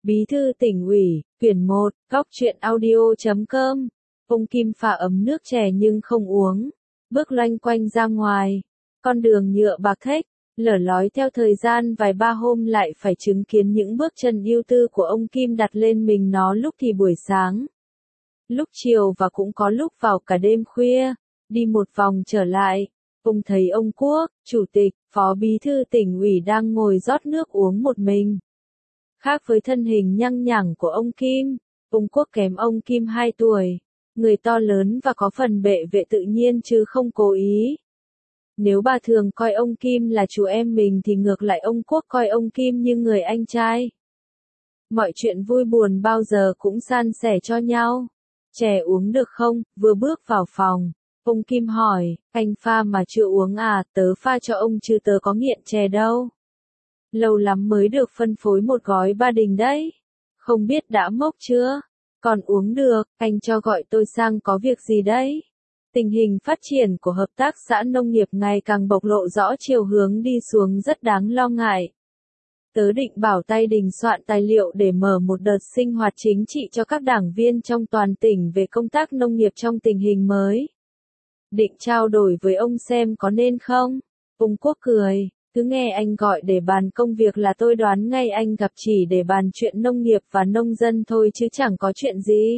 Bí thư tỉnh ủy, quyển 1, góc truyện audio.com. Ông Kim pha ấm nước chè nhưng không uống, bước loanh quanh ra ngoài. Con đường nhựa bạc thếch, lở lói theo thời gian vài ba hôm lại phải chứng kiến những bước chân ưu tư của ông Kim đặt lên mình nó lúc thì buổi sáng, lúc chiều và cũng có lúc vào cả đêm khuya. Đi một vòng trở lại, ông thấy ông Quốc, chủ tịch, phó bí thư tỉnh ủy đang ngồi rót nước uống một mình. Khác với thân hình nhăng nhẳng của ông Kim, ông Quốc kém ông Kim 2 tuổi, người to lớn và có phần bệ vệ tự nhiên chứ không cố ý. Nếu bà thường coi ông Kim là chú em mình thì ngược lại ông Quốc coi ông Kim như người anh trai. Mọi chuyện vui buồn bao giờ cũng san sẻ cho nhau. Chè uống được không? Vừa bước vào phòng, ông Kim hỏi, anh pha mà chưa uống à? Tớ pha cho ông chứ tớ có nghiện chè đâu. Lâu lắm mới được phân phối một gói Ba Đình đấy. Không biết đã mốc chưa? Còn uống được, anh cho gọi tôi sang có việc gì đấy? Tình hình phát triển của hợp tác xã nông nghiệp ngày càng bộc lộ rõ chiều hướng đi xuống rất đáng lo ngại. Tớ định bảo Tay Đình soạn tài liệu để mở một đợt sinh hoạt chính trị cho các đảng viên trong toàn tỉnh về công tác nông nghiệp trong tình hình mới. Định trao đổi với ông xem có nên không? Ông Quốc cười, cứ nghe anh gọi để bàn công việc là tôi đoán ngay anh gặp chỉ để bàn chuyện nông nghiệp và nông dân thôi chứ chẳng có chuyện gì.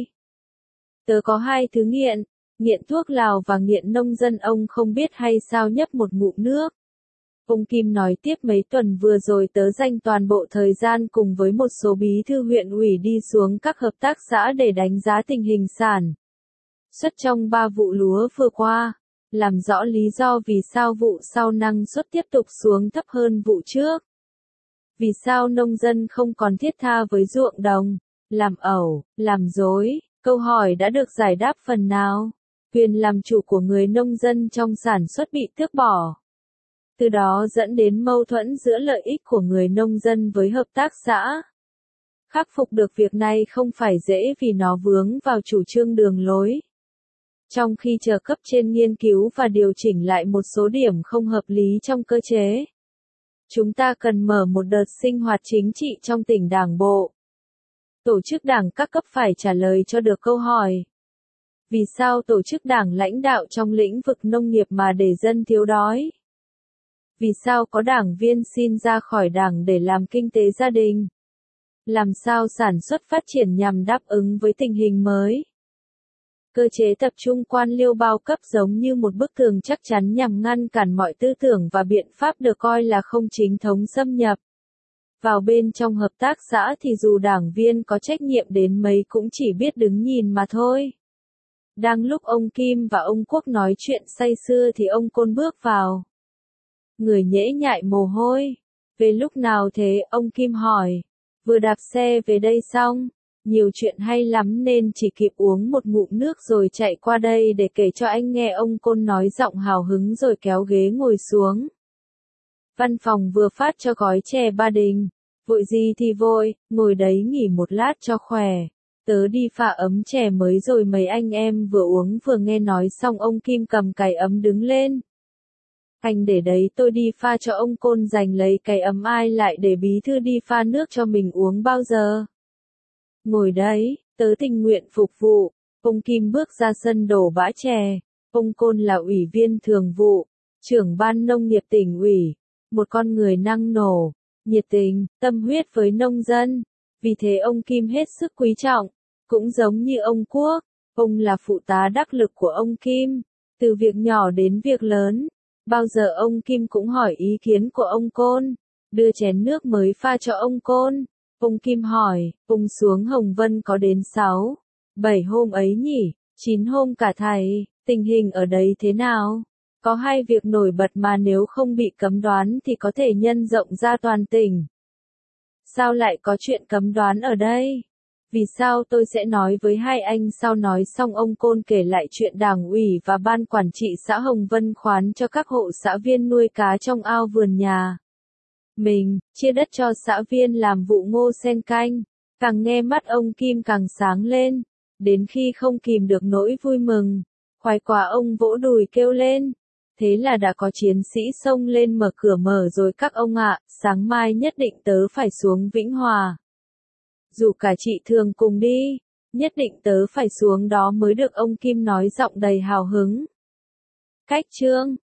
Tớ có 2 thứ nghiện, nghiện thuốc lào và nghiện nông dân, ông không biết hay sao? Nhấp một ngụm nước. Ông Kim nói tiếp, mấy tuần vừa rồi tớ dành toàn bộ thời gian cùng với một số bí thư huyện ủy đi xuống các hợp tác xã để đánh giá tình hình sản xuất trong 3 vụ lúa vừa qua, làm rõ lý do vì sao vụ sau năng suất tiếp tục xuống thấp hơn vụ trước. Vì sao nông dân không còn thiết tha với ruộng đồng, làm ẩu, làm dối? Câu hỏi đã được giải đáp phần nào. Quyền làm chủ của người nông dân trong sản xuất bị tước bỏ. Từ đó dẫn đến mâu thuẫn giữa lợi ích của người nông dân với hợp tác xã. Khắc phục được việc này không phải dễ vì nó vướng vào chủ trương đường lối. Trong khi chờ cấp trên nghiên cứu và điều chỉnh lại một số điểm không hợp lý trong cơ chế, chúng ta cần mở một đợt sinh hoạt chính trị trong tỉnh, đảng bộ, tổ chức đảng các cấp phải trả lời cho được câu hỏi. Vì sao tổ chức đảng lãnh đạo trong lĩnh vực nông nghiệp mà để dân thiếu đói? Vì sao có đảng viên xin ra khỏi đảng để làm kinh tế gia đình? Làm sao sản xuất phát triển nhằm đáp ứng với tình hình mới? Cơ chế tập trung quan liêu bao cấp giống như một bức tường chắc chắn nhằm ngăn cản mọi tư tưởng và biện pháp được coi là không chính thống xâm nhập vào bên trong hợp tác xã, thì dù đảng viên có trách nhiệm đến mấy cũng chỉ biết đứng nhìn mà thôi. Đang lúc ông Kim và ông Quốc nói chuyện say sưa thì ông Côn bước vào. Người nhễ nhại mồ hôi. Về lúc nào thế? Ông Kim hỏi. Vừa đạp xe về đây xong. Nhiều chuyện hay lắm nên chỉ kịp uống một ngụm nước rồi chạy qua đây để kể cho anh nghe, ông Côn nói giọng hào hứng rồi kéo ghế ngồi xuống. Văn phòng vừa phát cho gói chè Ba Đình. Vội gì thì vội, ngồi đấy nghỉ một lát cho khỏe. Tớ đi pha ấm chè mới rồi, mấy anh em vừa uống vừa nghe. Nói xong ông Kim cầm cái ấm đứng lên. Anh để đấy, tôi đi pha cho. Ông Côn giành lấy cái ấm. Ai lại để bí thư đi pha nước cho mình uống bao giờ? Ngồi đấy, tớ tình nguyện phục vụ. Ông Kim bước ra sân đổ bã chè. Ông Côn là ủy viên thường vụ, trưởng ban nông nghiệp tỉnh ủy, một con người năng nổ, nhiệt tình, tâm huyết với nông dân. Vì thế ông Kim hết sức quý trọng. Cũng giống như ông Quốc, ông là phụ tá đắc lực của ông Kim, từ việc nhỏ đến việc lớn. Bao giờ ông Kim cũng hỏi ý kiến của ông Côn, đưa chén nước mới pha cho ông Côn. Ông Kim hỏi, ông xuống Hồng Vân có đến 6, 7 hôm ấy nhỉ? 9 hôm cả thầy, tình hình ở đấy thế nào? Có 2 việc nổi bật mà nếu không bị cấm đoán thì có thể nhân rộng ra toàn tỉnh. Sao lại có chuyện cấm đoán ở đây? Vì sao? Tôi sẽ nói với hai anh sau. Nói xong ông Côn kể lại chuyện đảng ủy và ban quản trị xã Hồng Vân khoán cho các hộ xã viên nuôi cá trong ao vườn nhà mình, chia đất cho xã viên làm vụ ngô sen canh. Càng nghe mắt ông Kim càng sáng lên, đến khi không kìm được nỗi vui mừng, khoái quá ông vỗ đùi kêu lên. Thế là đã có chiến sĩ xông lên mở cửa. Mở rồi các ông ạ, sáng mai nhất định tớ phải xuống Vĩnh Hòa. Dù cả chị Thường cùng đi, nhất định tớ phải xuống đó mới được, ông Kim nói giọng đầy hào hứng. Cách chương